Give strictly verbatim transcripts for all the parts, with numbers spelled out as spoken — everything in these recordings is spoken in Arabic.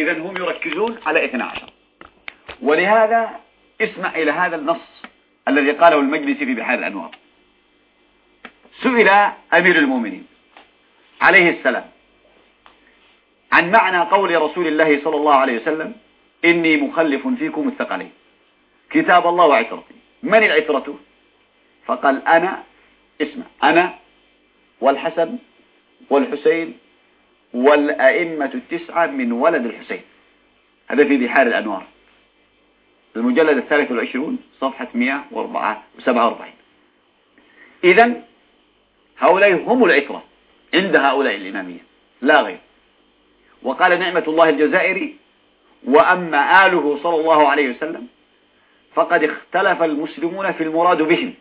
إذن هم يركزون على اثنا عشر. ولهذا اسمع إلى هذا النص الذي قاله المجلس في بحار الأنوار. سئل أمير المؤمنين عليه السلام عن معنى قول رسول الله صلى الله عليه وسلم: إني مخلف فيكم الثقلين، كتاب الله وعترتي. من العترة؟ فقال: أنا، اسمع، أنا والحسن والحسين والأئمة التسعة من ولد الحسين. هذا في بحار الأنوار المجلد الثالث والعشرون صفحة مئة وسبعة وأربعين. إذن هؤلاء هم العترة عند هؤلاء الإمامية لا غير. وقال نعمة الله الجزائري: وأما آله صلى الله عليه وسلم فقد اختلف المسلمون في المراد بهم،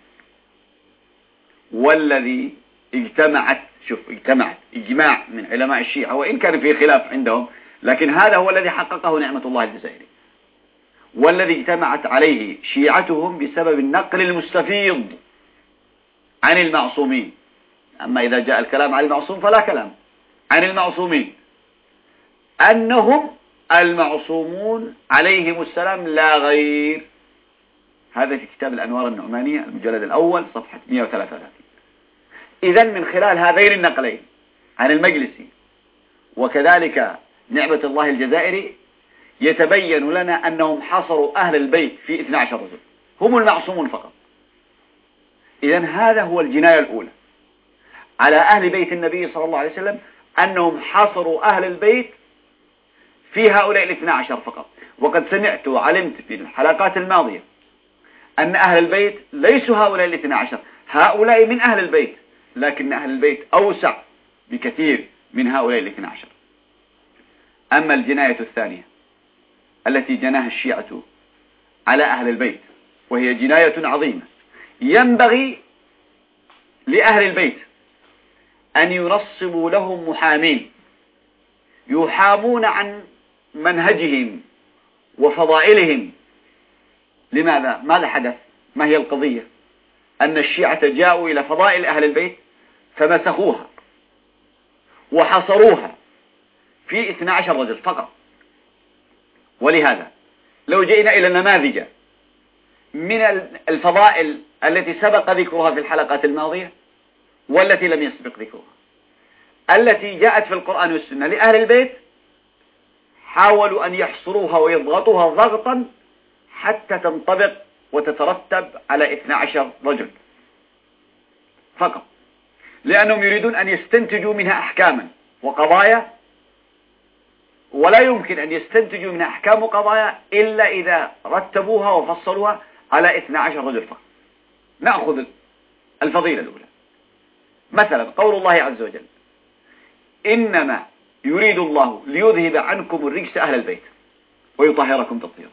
والذي اجتمعت شوف اجتمعت إجماع من علماء الشيعة، وإن كان في خلاف عندهم، لكن هذا هو الذي حققه نعمة الله الجزائري، والذي اجتمعت عليه شيعتهم بسبب النقل المستفيض عن المعصومين. أما إذا جاء الكلام عن المعصوم فلا كلام، عن المعصومين أنهم المعصومون عليهم السلام لا غير. هذا في كتاب الأنوار النعمانية المجلد الأول صفحة مئة وثلاثة وثلاثين. إذن من خلال هذين النقلين عن المجلسي وكذلك نعمة الله الجزائري يتبين لنا أنهم حصروا أهل البيت في اثني عشر رجل، هم المعصومون فقط. إذن هذا هو الجناية الأولى على أهل بيت النبي صلى الله عليه وسلم، أنهم حصروا أهل البيت في هؤلاء الاثنى عشر فقط. وقد سمعت وعلمت في الحلقات الماضية أن أهل البيت ليسوا هؤلاء الاثنى عشر، هؤلاء من أهل البيت، لكن أهل البيت أوسع بكثير من هؤلاء الاثنى عشر. أما الجناية الثانية التي جناها الشيعة على أهل البيت، وهي جناية عظيمة، ينبغي لأهل البيت أن ينصبوا لهم محامين يحامون عن منهجهم وفضائلهم. لماذا؟ ماذا حدث؟ ما هي القضية؟ أن الشيعة جاءوا إلى فضائل أهل البيت فمسخوها وحصروها في اثني عشر رجل فقط. ولهذا لو جئنا إلى نماذج من الفضائل التي سبق ذكرها في الحلقات الماضية والتي لم يسبق ذكرها، التي جاءت في القرآن والسنة لأهل البيت، حاولوا أن يحصروها ويضغطوها ضغطا حتى تنطبق وتترتب على اثني عشر رجل فقط، لأنهم يريدون أن يستنتجوا منها أحكاما وقضايا، ولا يمكن أن يستنتجوا منها أحكام وقضايا إلا إذا رتبوها وفصلوها على اثني عشر رجل فقط. نأخذ الفضيلة الأولى، مثلا قول الله عز وجل: إنما يريد الله ليذهب عنكم الرجس أهل البيت ويطهركم تطهيرا.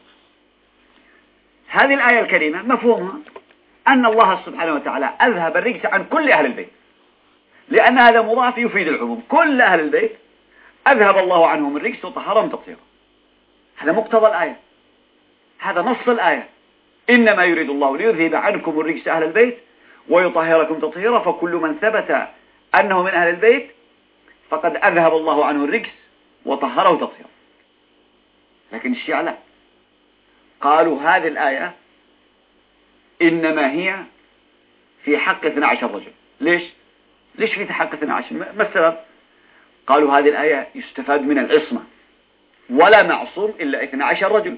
هذه الآية الكريمة مفهومها أن الله سبحانه وتعالى أذهب الرجس عن كل أهل البيت، لأن هذا مضاف يفيد العموم. كل أهل البيت أذهب الله عنهم الرجس وطهرهم تطهيرا. هذا مقتضى الآية، هذا نص الآية: إنما يريد الله ليذهب عنكم الرجس أهل البيت ويطهركم تطهيرا. فكل من ثبت أنه من أهل البيت فقد أذهب الله عنه الرجس وطهره تطهيرا. لكن الشيعة لا، قالوا هذه الآية إنما هي في حق اثني عشر رجل. ليش؟ ليش في حق اثني عشر؟ ما السبب؟ قالوا هذه الآية يستفاد من العصمة، ولا معصوم إلا اثني عشر رجل.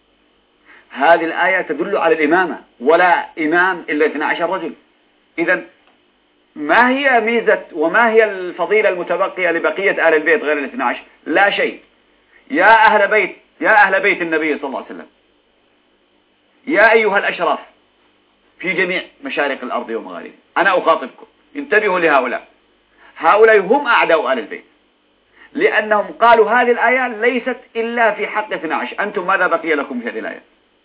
هذه الآية تدل على الإمامة، ولا إمام إلا اثني عشر رجل. إذن ما هي ميزة وما هي الفضيلة المتبقية لبقية آل البيت غير الاثنى عشر؟ لا شيء. يا أهل بيت يا أهل بيت النبي صلى الله عليه وسلم، يا أيها الأشراف في جميع مشارق الأرض ومغاربها، أنا أخاطبكم، انتبهوا لهؤلاء. هؤلاء هم أعداء آل البيت، لأنهم قالوا هذه الآية ليست إلا في حق اثني عشر. أنتم ماذا بقي لكم في هذه الآية؟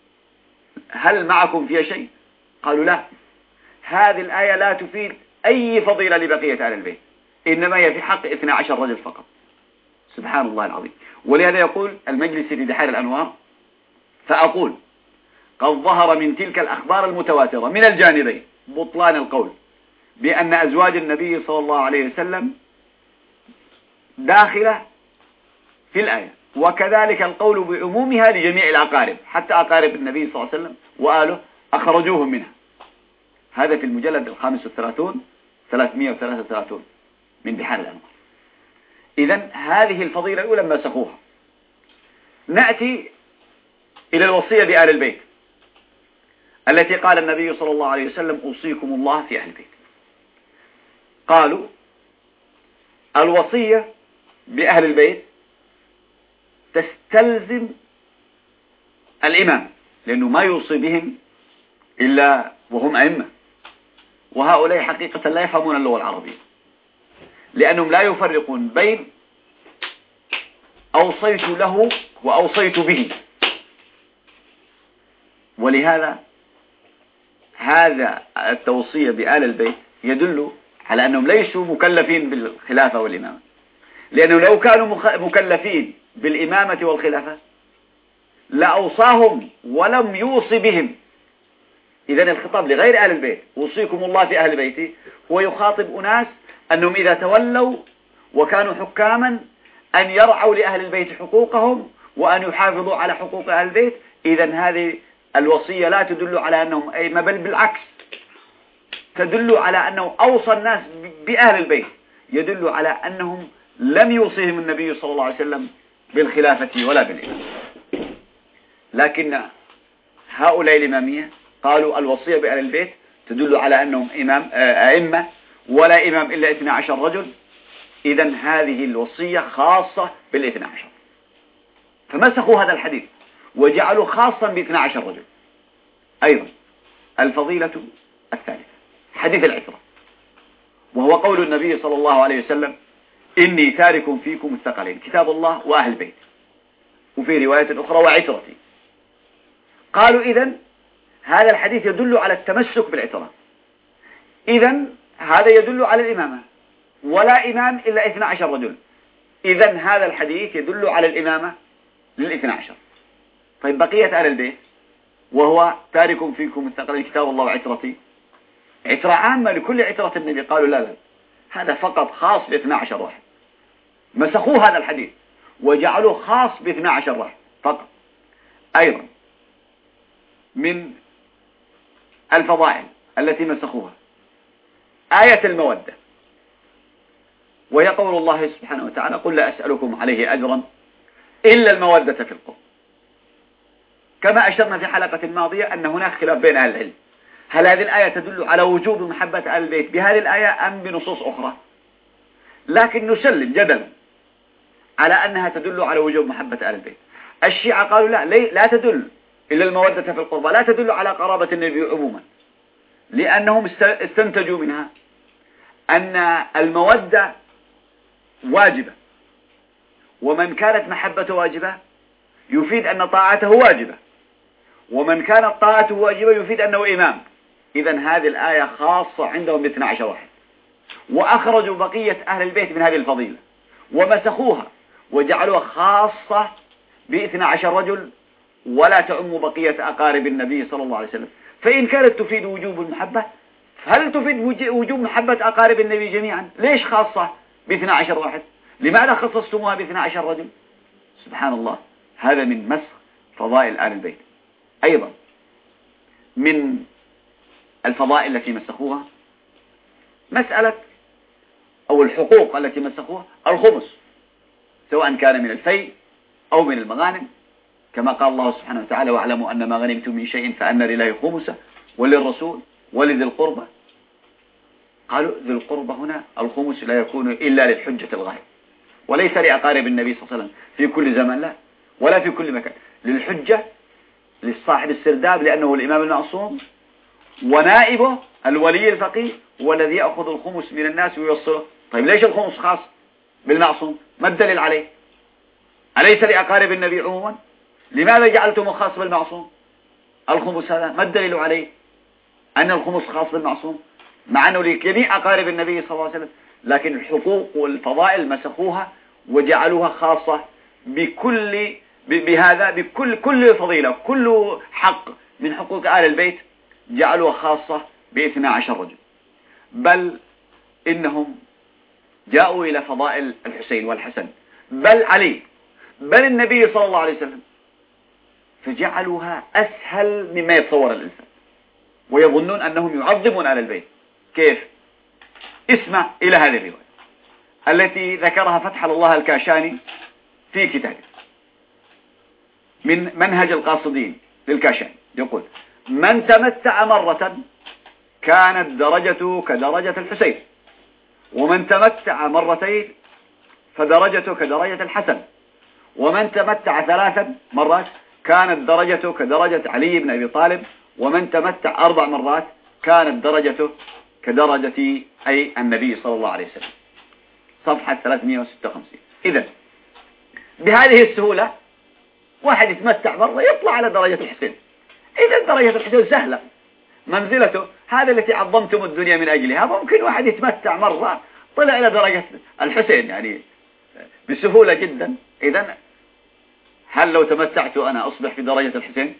هل معكم فيها شيء؟ قالوا لا، هذه الآية لا تفيد أي فضيلة لبقية آل البيت، إنما هي في حق اثني عشر رجل فقط. سبحان الله العظيم. ولهذا يقول المجلس في بحار الأنوار: فأقول قد ظهر من تلك الأخبار المتواترة من الجانبين بطلان القول بأن أزواج النبي صلى الله عليه وسلم داخلة في الآية، وكذلك القول بعمومها لجميع الأقارب، حتى أقارب النبي صلى الله عليه وسلم وآله أخرجوهم منها. هذا في المجلد الخامس والثلاثون ثلاثمائة وثلاثة وثلاثون من بحار الأنوار. إذن هذه الفضيلة الأولى مسخوها. نأتي إلى الوصية بآل البيت التي قال النبي صلى الله عليه وسلم أوصيكم الله في أهل البيت. قالوا الوصية بأهل البيت تستلزم الإمام، لأنه ما يوصي بهم إلا وهم أئمة، وهؤلاء حقيقة لا يفهمون اللغة العربية، لأنهم لا يفرقون بين أوصيت له وأوصيت به. ولهذا هذا التوصية بآل البيت يدل على أنهم ليسوا مكلفين بالخلافة والإمامة، لأنه لو كانوا مكلفين بالإمامة والخلافة لأوصاهم ولم يوصي بهم. إذن الخطاب لغير آل البيت، أوصيكم الله في أهل بيتي، هو يخاطب أناس أنهم إذا تولوا وكانوا حكاما أن يرعوا لأهل البيت حقوقهم وأن يحافظوا على حقوق أهل البيت. إذن هذه الوصية لا تدل على أنهم أئمة، بل بالعكس تدل على أنه أوصى الناس بأهل البيت، يدل على أنهم لم يوصيهم النبي صلى الله عليه وسلم بالخلافة ولا بالإمامة. لكن هؤلاء الإمامية قالوا الوصية بأهل البيت تدل على أنهم إمام أئمة ولا إمام إلا اثني عشر رجل. إذن هذه الوصية خاصة بالاثنى عشر، فمسخوا هذا الحديث وجعلوا خاصا باثنى عشر رجل. أيضا الفضيلة الثالثة حديث العترة، وهو قول النبي صلى الله عليه وسلم إني تارك فيكم الثقلين كتاب الله وأهل البيت، وفي رواية أخرى وعترتي. قالوا إذن هذا الحديث يدل على التمسك بالعترة، إذن هذا يدل على الإمامة، ولا إمام إلا اثنى عشر رجل. إذن هذا الحديث يدل على الإمامة للاثنى عشر. طيب بقية أهل البيت وهو تارك فيكم الثقلين كتاب الله وعترتي، عترة عامة لكل عترة النبي. قالوا لا لا، هذا فقط خاص باثنى عشر واحد. مسخوا هذا الحديث وجعلوه خاص باثنى عشر واحد فقط. أيضا من الفضائل التي مسخوها آية المودة، وهي قول الله سبحانه وتعالى قل لا أسألكم عليه أجرا إلا المودة في القرب. كما أشرنا في حلقة الماضية أن هناك خلاف بين أهل العلم، هل هذه الآية تدل على وجوب محبة أهل البيت بهذه الآية أم بنصوص أخرى؟ لكن نسلم جدلا على أنها تدل على وجوب محبة أهل البيت. الشيعة قالوا لا لا تدل إلا المودة في القربى، لا تدل على قرابة النبي عموما، لأنهم استنتجوا منها أن المودة واجبة، ومن كانت محبته واجبة يفيد أن طاعته واجبة، ومن كانت طاعته واجبة يفيد أنه إمام. إذن هذه الآية خاصة عندهم باثنى عشر واحد، وأخرجوا بقية أهل البيت من هذه الفضيلة ومسخوها وجعلوها خاصة باثنى عشر رجل ولا تعم بقية أقارب النبي صلى الله عليه وسلم. فإن كانت تفيد وجوب المحبة، هل تفيد وجوب محبة أقارب النبي جميعا؟ ليش خاصة باثنى عشر واحد؟ لماذا خصصتموها باثنى عشر رجل؟ سبحان الله، هذا من مسخ فضائل آل البيت. أيضا من الفضائل التي مسخوها مسألة أو الحقوق التي مسخوها الخمس، سواء كان من الفيء أو من المغانم، كما قال الله سبحانه وتعالى واعلموا أن ما غنمتم من شيء فأن لله خمسه وللرسول ولذي القربى. قالوا ذي القربى هنا الخمس لا يكون إلا للحجة الغائب، وليس لأقارب النبي صلى الله عليه وسلم في كل زمن لا ولا في كل مكان، للحجة للصاحب السرداب لأنه الإمام المعصوم، ونائبه الولي الفقيه هو الذي يأخذ الخمس من الناس ويوصله. طيب ليش الخمس خاص بالمعصوم؟ ما الدليل عليه؟ أليس لأقارب النبي عموما؟ لماذا جعلتم خاص بالمعصوم الخمس هذا؟ ما الدليل عليه أن الخمس خاص بالمعصوم مع أنه لجميع أقارب النبي صلى الله عليه وسلم؟ لكن الحقوق والفضائل مسخوها وجعلوها خاصة بكل بهذا بكل كل فضيلة، كل حق من حقوق آل البيت جعلوها خاصة باثنى عشر رجل. بل إنهم جاءوا إلى فضائل الحسين والحسن، بل علي بل النبي صلى الله عليه وسلم، فجعلوها أسهل مما يتصور الإنسان، ويظنون أنهم يعظمون آل البيت. كيف؟ اسمع إلى هذه الرواية التي ذكرها فتح الله الكاشاني في كتابه من منهج القاصدين للكاشاني، يقول: من تمتع مرة كانت درجته كدرجة الحسين، ومن تمتع مرتين فدرجته كدرجة الحسن، ومن تمتع ثلاثا مرات كانت درجته كدرجة علي بن أبي طالب، ومن تمتع أربع مرات كانت درجته كدرجة أي النبي صلى الله عليه وسلم. صفحة ثلاثمائة وستة وخمسين. إذن بهذه السهولة واحد يتمتع مرة يطلع على درجة الحسين. إذن درجة الحسين سهلة، منزلته هذا التي عظمتم الدنيا من أجلها، ممكن واحد يتمتع مرة طلع إلى درجة الحسين يعني بسهولة جدا. إذن هل لو تمتعت أنا أصبح في درجة الحسين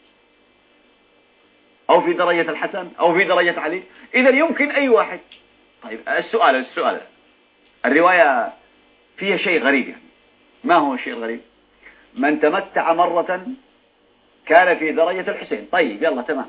أو في درجة الحسن أو في درجة علي؟ إذن يمكن أي واحد. طيب السؤال السؤال الرواية فيها شيء غريب يعني. ما هو الشيء الغريب؟ من تمتع مرة كان في درجة الحسين، طيب يلا تمام.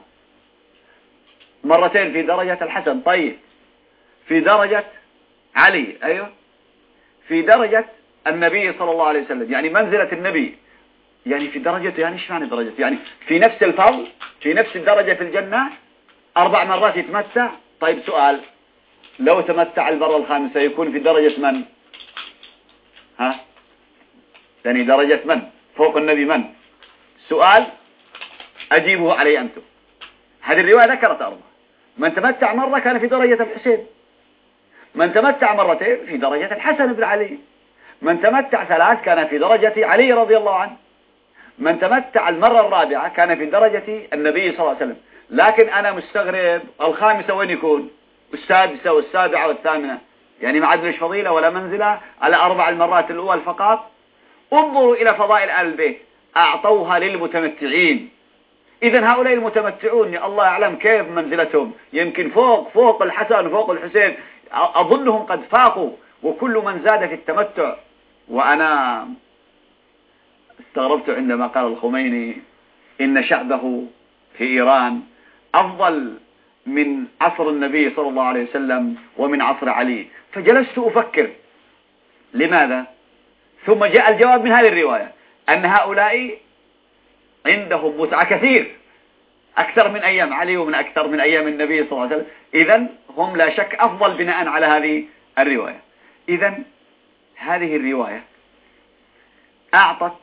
مرتين في درجة الحسن، طيب. في درجة علي، أيوه. في درجة النبي صلى الله عليه وسلم، يعني منزلة النبي، يعني في درجته، يعني ايش معنى درجته؟ يعني في نفس الفضل، في نفس الدرجة في الجنة، أربع مرات يتمتع. طيب سؤال، لو تمتع المرة الخامسة يكون في درجة من؟ ها؟ يعني درجة من؟ فوق النبي من؟ سؤال أجيبه علي أنتم. هذه الرواية ذكرت أربعة. من تمتع مرة كان في درجة الحسين، من تمتع مرتين في درجة الحسن بن علي، من تمتع ثلاث كان في درجة علي رضي الله عنه، من تمتع المرة الرابعة كان في درجة النبي صلى الله عليه وسلم. لكن أنا مستغرب، الخامسة وين يكون؟ والسادسة والسابعة والثامنة، يعني ما عاد ليش فضيلة ولا منزلة على أربع المرات الأول فقط. انظروا إلى فضائل آل البيت، أعطوها للمتمتعين. إذن هؤلاء المتمتعون الله أعلم كيف منزلتهم، يمكن فوق فوق الحسن فوق الحسين، أظنهم قد فاقوا. وكل من زاد في التمتع، وأنا استغربت عندما قال الخميني إن شعبه في إيران أفضل من عصر النبي صلى الله عليه وسلم ومن عصر علي، فجلست أفكر لماذا؟ ثم جاء الجواب من هذه الرواية أن هؤلاء عندهم متعة كثير، أكثر من أيام علي ومن أكثر من أيام النبي صلى الله عليه وسلم. إذن هم لا شك أفضل بناء على هذه الرواية. إذن هذه الرواية أعطت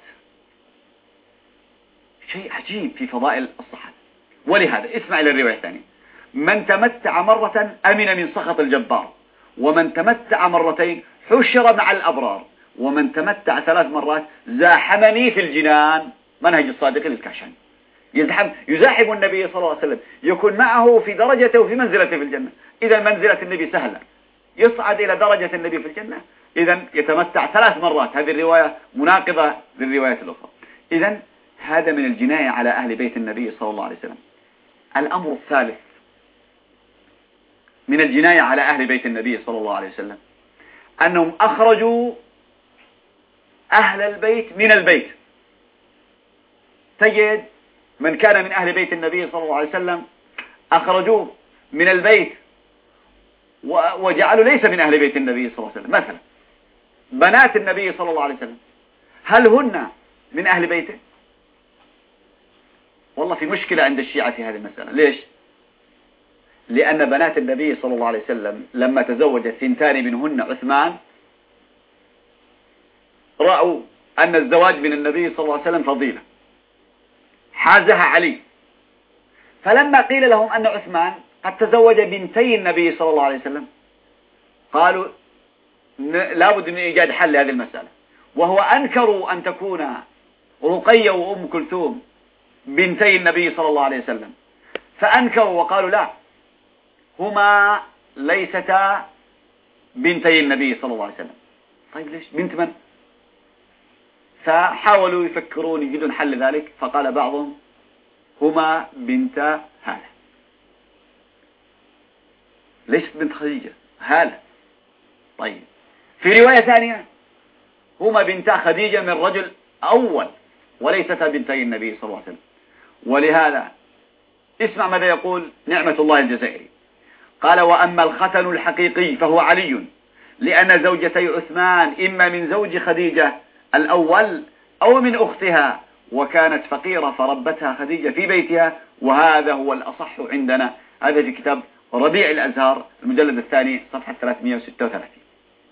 شيء عجيب في فضائل الصحابة. ولهذا اسمع إلى الرواية الثانية: من تمتع مرة أمن من سخط الجبار، ومن تمتع مرتين حشر مع الأبرار، ومن تمتع ثلاث مرات زاحمني في الجنان. منهج الصادق الكاشاني. يزحم يزاحم النبي صلى الله عليه وسلم، يكون معه في درجته وفي منزلته في الجنة. إذا منزلة النبي سهلة، يصعد إلى درجة النبي في الجنة، إذا يتمتع ثلاث مرات. هذه الرواية مناقضة للروايات الأخرى. إذا هذا من الجناية على أهل بيت النبي صلى الله عليه وسلم. الأمر الثالث من الجناية على أهل بيت النبي صلى الله عليه وسلم أنهم أخرجوا أهل البيت من البيت. تجد من كان من أهل بيت النبي صلى الله عليه وسلم أخرجوه من البيت وجعلوا ليس من أهل بيت النبي صلى الله عليه وسلم. مثلا بنات النبي صلى الله عليه وسلم، هل هن من أهل بيته؟ والله في مشكلة عند الشيعة في هذه المسألة. ليش؟ لأن بنات النبي صلى الله عليه وسلم لما تزوج الثنتان منهن عثمان رأوا أن الزواج من النبي صلى الله عليه وسلم فضيلة، حازها علي. فلما قيل لهم أن عثمان قد تزوج بنتي النبي صلى الله عليه وسلم قالوا لا بد من إيجاد حل لهذه المسألة، وهو أنكروا أن تكون رقية وأم كلثوم بنتي النبي صلى الله عليه وسلم، فأنكروا وقالوا لا، هما ليستا بنتي النبي صلى الله عليه وسلم. طيب ليش بنت من؟ فحاولوا يفكرون يجدون حل ذلك، فقال بعضهم هما بنت هالة. ليش بنت خديجة؟ هالة. طيب في رواية ثانية هما بنتا خديجة من رجل أول وليستا بنتي النبي صلى الله عليه وسلم. ولهذا اسمع ماذا يقول نعمة الله الجزائري، قال: وأما الختن الحقيقي فهو علي، لأن زوجتي عثمان إما من زوج خديجة الأول أو من أختها، وكانت فقيرة فربتها خديجة في بيتها، وهذا هو الأصح عندنا. هذا في كتاب ربيع الأزهار المجلد الثاني صفحة ثلاثمائة وستة وثلاثين.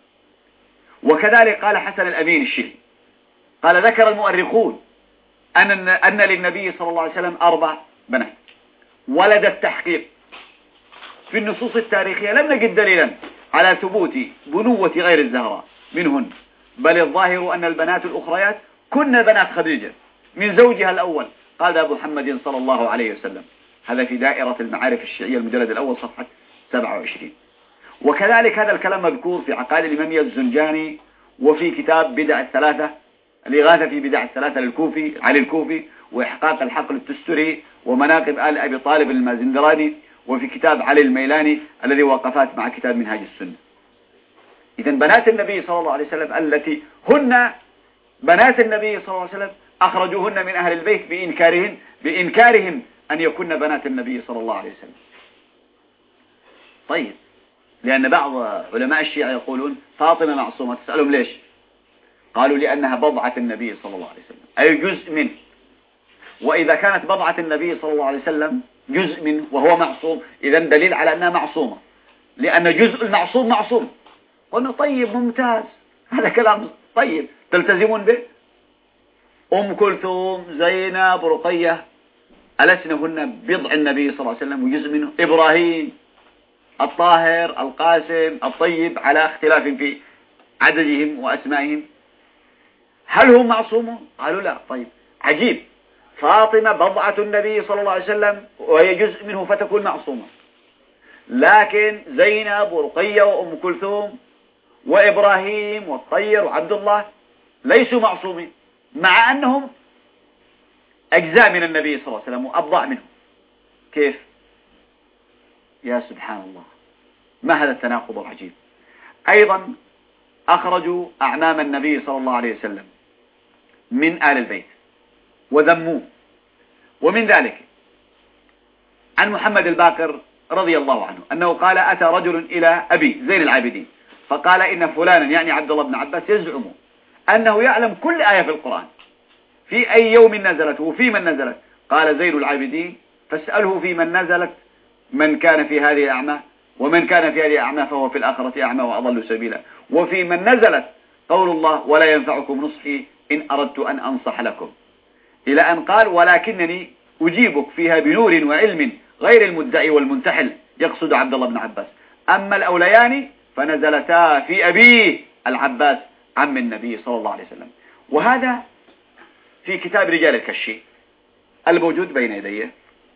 وكذلك قال حسن الأمين الشيعي، قال: ذكر المؤرخون أن أن للنبي صلى الله عليه وسلم أربع بنات ولد التحقيق. في النصوص التاريخية لم نجد دليلا على ثبوت بنوة غير الزهراء منهن، بل الظاهر أن البنات الأخريات كن بنات خديجة من زوجها الأول، قال أبو محمد صلى الله عليه وسلم. هذا في دائرة المعارف الشيعية المجلد الأول صفحة سبعة وعشرين. وكذلك هذا الكلام مذكور في عقائد الإمامية الزنجاني، وفي كتاب بدع الثلاثة، الإغاثة في بدع الثلاثة للكوفي علي الكوفي، وإحقاق الحق للتستري، ومناقب آل أبي طالب المازندراني، وفي كتاب علي الميلاني الذي وقفات مع كتاب منهاج السنة. إذن بنات النبي صلى الله عليه وسلم التي هن بنات النبي صلى الله عليه وسلم أخرجوهن من أهل البيت بإنكارهن بإنكارهم أن يكون بنات النبي صلى الله عليه وسلم. طيب، لأن بعض علماء الشيعة يقولون فاطمة معصومة، تسألهم ليش؟ قالوا: لأنها بضعة النبي صلى الله عليه وسلم، أي جزء منه. وإذا كانت بضعة النبي صلى الله عليه وسلم جزء منه وهو معصوم، إذن دليل على أنها معصومة، لأن جزء المعصوم معصوم. قلنا: طيب، ممتاز، هذا كلام طيب تلتزمون به. أم كلثوم، زينب، رقية، ألسنهن بضع النبي صلى الله عليه وسلم وجزء منه؟ إبراهيم، الطاهر، القاسم، الطيب، على اختلاف في عددهم وأسمائهم. هل هم معصومون؟ قالوا لا. طيب، عجيب، فاطمة بضعة النبي صلى الله عليه وسلم وهي جزء منه فتكون معصومة، لكن زينب ورقية وأم كلثوم وإبراهيم والطير وعبد الله ليسوا معصومين، مع أنهم أجزاء من النبي صلى الله عليه وسلم وأبضع منه. كيف؟ يا سبحان الله، ما هذا التناقض العجيب. أيضا أخرجوا أعمام النبي صلى الله عليه وسلم من آل البيت وذموه. ومن ذلك عن محمد الباقر رضي الله عنه أنه قال: أتى رجل إلى أبي زين العابدين فقال: إن فلانا، يعني عبد الله بن عباس، يزعم أنه يعلم كل آية في القرآن، في أي يوم نزلت وفي من نزلت. قال زين العابدين: فاسأله في من نزلت، من كان في هذه أعمى، ومن كان في هذه أعمى فهو في الآخرة أعمى وأضل سبيلا. وفي من نزلت قول الله: ولا ينفعكم نصحي إن أردت أن أنصح لكم، إلى أن قال: ولكنني أجيبك فيها بنور وعلم غير المدعي والمنتحل، يقصد عبد الله بن عباس. أما الأوليان فنزلتا في أبيه العباس عم النبي صلى الله عليه وسلم. وهذا في كتاب رجال الكشي الموجود بين يديه،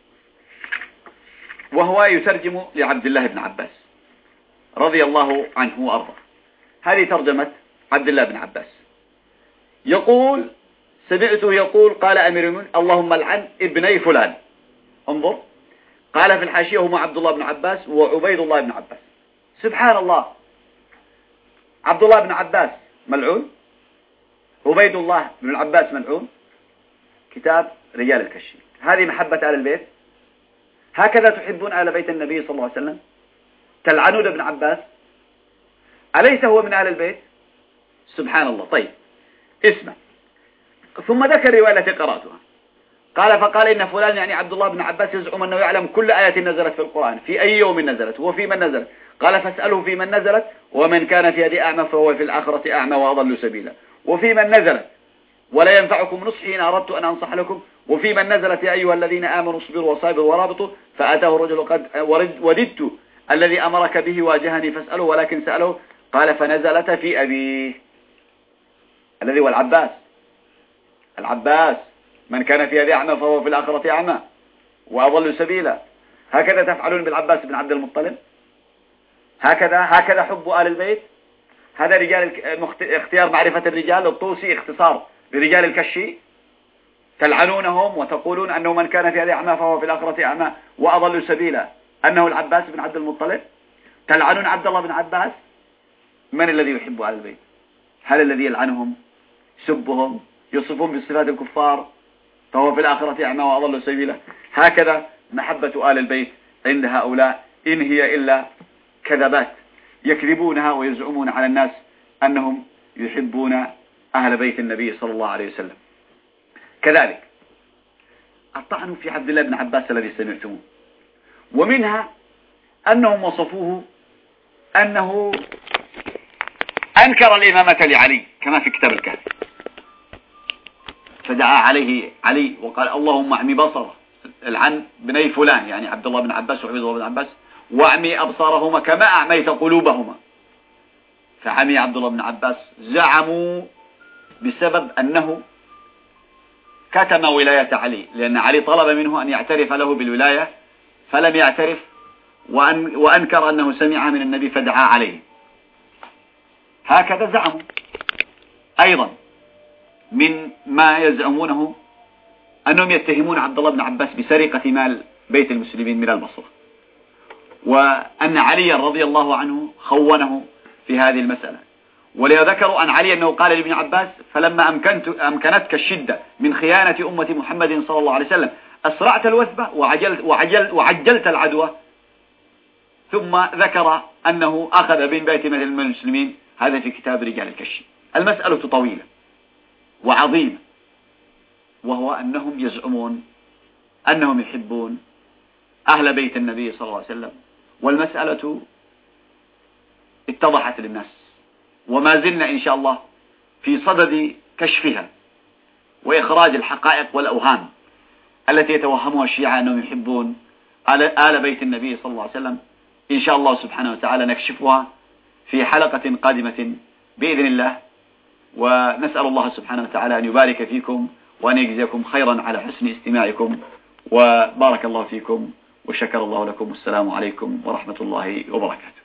وهو يترجم لعبد الله بن عباس رضي الله عنه وأرضاه. هذه ترجمة عبد الله بن عباس. يقول: سمعته يقول: قال أمير المؤمنين: اللهم لعن ابني فلان. انظر، قال في الحاشية: هما عبد الله بن عباس وعبيد الله بن عباس. سبحان الله، عبد الله بن عباس ملعون، عبيد الله بن العباس ملعون. كتاب رجال الكشي. هذه محبة آل البيت؟ هكذا تحبون آل بيت النبي صلى الله عليه وسلم؟ تلعنون ابن عباس؟ أليس هو من آل البيت؟ سبحان الله. طيب، اسمع. ثم ذكر رواية التي قرأتها، قال: فقال إن فلان، يعني عبد الله بن عباس، يزعم أنه يعلم كل آية نزلت في القرآن، في أي يوم نزلت وفي من نزلت. قال: فاسأله في من نزلت، ومن كان في هذه أعمى فهو في الآخرة أعمى وأضل سبيلا. وفي من نزلت: ولا ينفعكم نصحي إن أردت أن أنصح لكم. وفي من نزلت: يا أيها الذين آمنوا اصبروا وصابروا ورابطوا. فأتاه الرجل: قد وددت الذي أمرك به واجهني فاسأله، ولكن سأله. قال: فنزلت في أبيه الذي هو العباس. العباس: من كان في هذه أعمى فهو في الآخرة أعمى وأضل سبيلا. هكذا تفعلون بالعباس بن عبد المطلب؟ هكذا هكذا حب آل البيت؟ هذا رجال اختيار معرفة الرجال الطوسي، اختصار لرجال الكشي. تلعنونهم وتقولون أنه من كان في هذه أعمى فهو في الآخرة أعمى وأضل سبيلا، أنه العباس بن عبد المطلب. تلعنون عبد الله بن عباس. من الذي يحب آل البيت؟ هل الذي يلعنهم سبهم، يصفون بصفات الكفار، فهو في الآخرة أعمى وأضل سبيلا. هكذا محبة آل البيت عند هؤلاء إن هي إلا كذبات يكذبونها ويزعمون على الناس أنهم يحبون أهل بيت النبي صلى الله عليه وسلم. كذلك الطعن في عبد الله بن عباس الذي سمعتموه، ومنها أنهم وصفوه أنه أنكر الإمامة لعلي كما في كتاب الكهف، فدعا عليه علي وقال اللهم اعمي بصره العن بني فلان، يعني عبد الله بن عباس وعبد الله بن عباس، واعمي أبصارهما كما أعميت قلوبهما. فعمي عبد الله بن عباس، زعموا بسبب أنه كتم ولاية علي، لأن علي طلب منه أن يعترف له بالولاية فلم يعترف، وأن وأنكر أنه سمعها من النبي فدعا عليه. هكذا زعموا. أيضا من ما يزعمونه أنهم يتهمون عبد الله بن عباس بسرقة مال بيت المسلمين من البصرة، وأن علي رضي الله عنه خونه في هذه المسألة. وليذكروا عن علي أنه قال لابن عباس فلما أمكنت أمكنتك الشدة من خيانة أمة محمد صلى الله عليه وسلم أسرعت الوثبة وعجلت, وعجل وعجلت العدوى. ثم ذكر أنه أخذ بين بيت من المسلمين، هذا في كتاب رجال الكشي. المسألة طويلة وعظيمة، وهو أنهم يزعمون أنهم يحبون أهل بيت النبي صلى الله عليه وسلم، والمسألة اتضحت للناس، وما زلنا إن شاء الله في صدد كشفها وإخراج الحقائق والأوهام التي يتوهمها الشيعة أنهم يحبون آل بيت النبي صلى الله عليه وسلم. إن شاء الله سبحانه وتعالى نكشفها في حلقة قادمة بإذن الله، ونسأل الله سبحانه وتعالى أن يبارك فيكم وأن يجزيكم خيرا على حسن استماعكم، وبارك الله فيكم وشكر الله لكم. والسلام عليكم ورحمة الله وبركاته.